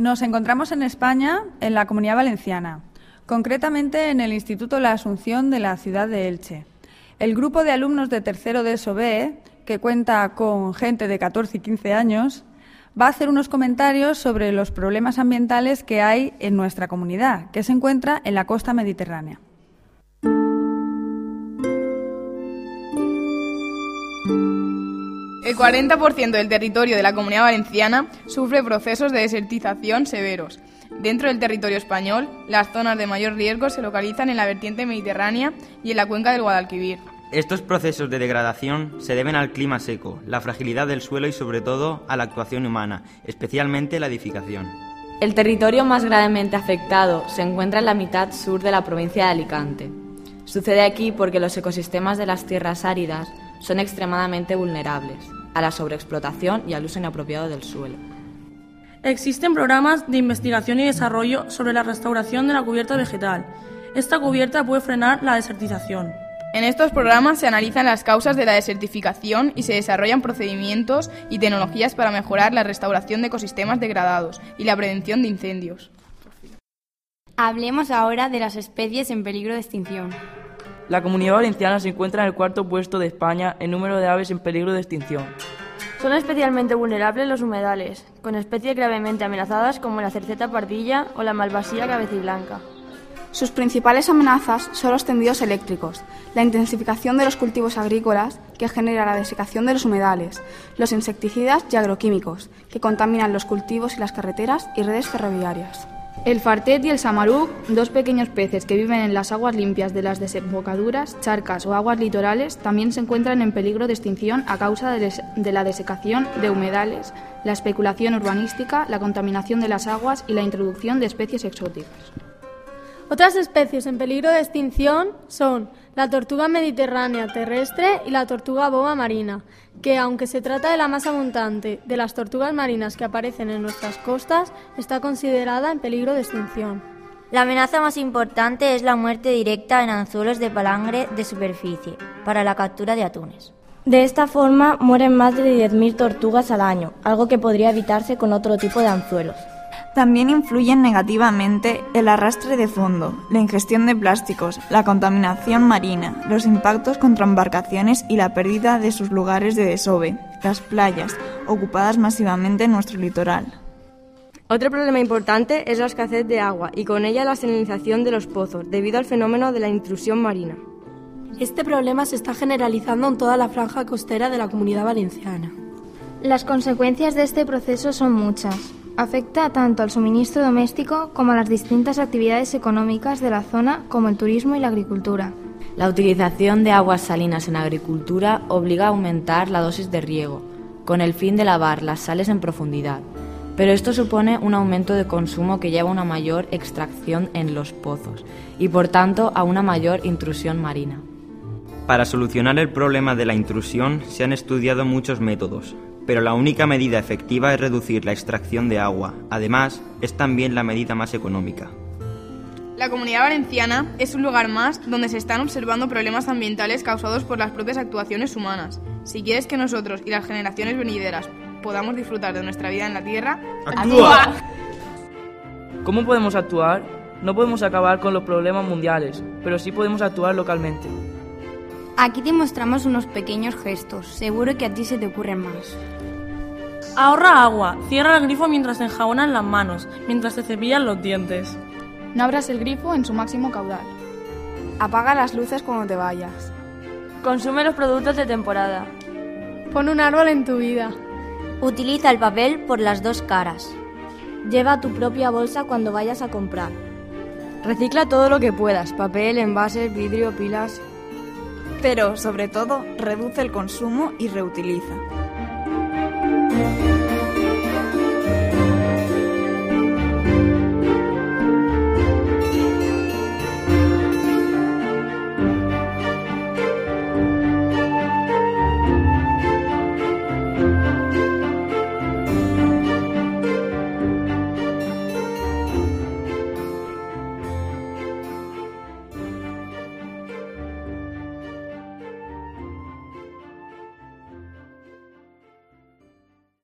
Nos encontramos en España, en la Comunidad Valenciana, concretamente en el Instituto La Asunción de la ciudad de Elche. El grupo de alumnos de tercero de ESO B, que cuenta con gente de 14 y 15 años, va a hacer unos comentarios sobre los problemas ambientales que hay en nuestra comunidad, que se encuentra en la costa mediterránea. El 40% del territorio de la Comunidad Valenciana sufre procesos de desertización severos. Dentro del territorio español, las zonas de mayor riesgo se localizan en la vertiente mediterránea y en la cuenca del Guadalquivir. Estos procesos de degradación se deben al clima seco, la fragilidad del suelo y sobre todo a la actuación humana, especialmente la edificación. El territorio más gravemente afectado se encuentra en la mitad sur de la provincia de Alicante. Sucede aquí porque los ecosistemas de las tierras áridas son extremadamente vulnerables a la sobreexplotación y al uso inapropiado del suelo. Existen programas de investigación y desarrollo sobre la restauración de la cubierta vegetal. Esta cubierta puede frenar la desertización. En estos programas se analizan las causas de la desertificación y se desarrollan procedimientos y tecnologías para mejorar la restauración de ecosistemas degradados y la prevención de incendios. Hablemos ahora de las especies en peligro de extinción. La Comunidad Valenciana se encuentra en el cuarto puesto de España en número de aves en peligro de extinción. Son especialmente vulnerables los humedales, con especies gravemente amenazadas como la cerceta pardilla o la malvasía cabeciblanca. Sus principales amenazas son los tendidos eléctricos, la intensificación de los cultivos agrícolas, que genera la desecación de los humedales, los insecticidas y agroquímicos, que contaminan los cultivos y las carreteras y redes ferroviarias. El fartet y el samaruc, dos pequeños peces que viven en las aguas limpias de las desembocaduras, charcas o aguas litorales, también se encuentran en peligro de extinción a causa de la desecación de humedales, la especulación urbanística, la contaminación de las aguas y la introducción de especies exóticas. Otras especies en peligro de extinción son la tortuga mediterránea terrestre y la tortuga boba marina, que aunque se trata de la más abundante de las tortugas marinas que aparecen en nuestras costas, está considerada en peligro de extinción. La amenaza más importante es la muerte directa en anzuelos de palangre de superficie para la captura de atunes. De esta forma mueren más de 10.000 tortugas al año, algo que podría evitarse con otro tipo de anzuelos. También influyen negativamente el arrastre de fondo, la ingestión de plásticos, la contaminación marina, los impactos contra embarcaciones y la pérdida de sus lugares de desove, las playas, ocupadas masivamente en nuestro litoral. Otro problema importante es la escasez de agua y con ella la salinización de los pozos, debido al fenómeno de la intrusión marina. Este problema se está generalizando en toda la franja costera de la Comunidad Valenciana. Las consecuencias de este proceso son muchas. Afecta tanto al suministro doméstico como a las distintas actividades económicas de la zona, como el turismo y la agricultura. La utilización de aguas salinas en agricultura obliga a aumentar la dosis de riego, con el fin de lavar las sales en profundidad. Pero esto supone un aumento de consumo que lleva a una mayor extracción en los pozos y, por tanto, a una mayor intrusión marina. Para solucionar el problema de la intrusión se han estudiado muchos métodos, pero la única medida efectiva es reducir la extracción de agua. Además, es también la medida más económica. La Comunidad Valenciana es un lugar más donde se están observando problemas ambientales causados por las propias actuaciones humanas. Si quieres que nosotros y las generaciones venideras podamos disfrutar de nuestra vida en la Tierra, ¡actúa! ¿Cómo podemos actuar? No podemos acabar con los problemas mundiales, pero sí podemos actuar localmente. Aquí te mostramos unos pequeños gestos, seguro que a ti se te ocurren más. Ahorra agua, cierra el grifo mientras te enjabonas las manos, mientras te cepillas los dientes. No abras el grifo en su máximo caudal. Apaga las luces cuando te vayas. Consume los productos de temporada. Pon un árbol en tu vida. Utiliza el papel por las dos caras. Lleva tu propia bolsa cuando vayas a comprar. Recicla todo lo que puedas, papel, envases, vidrio, pilas. Pero, sobre todo, reduce el consumo y reutiliza.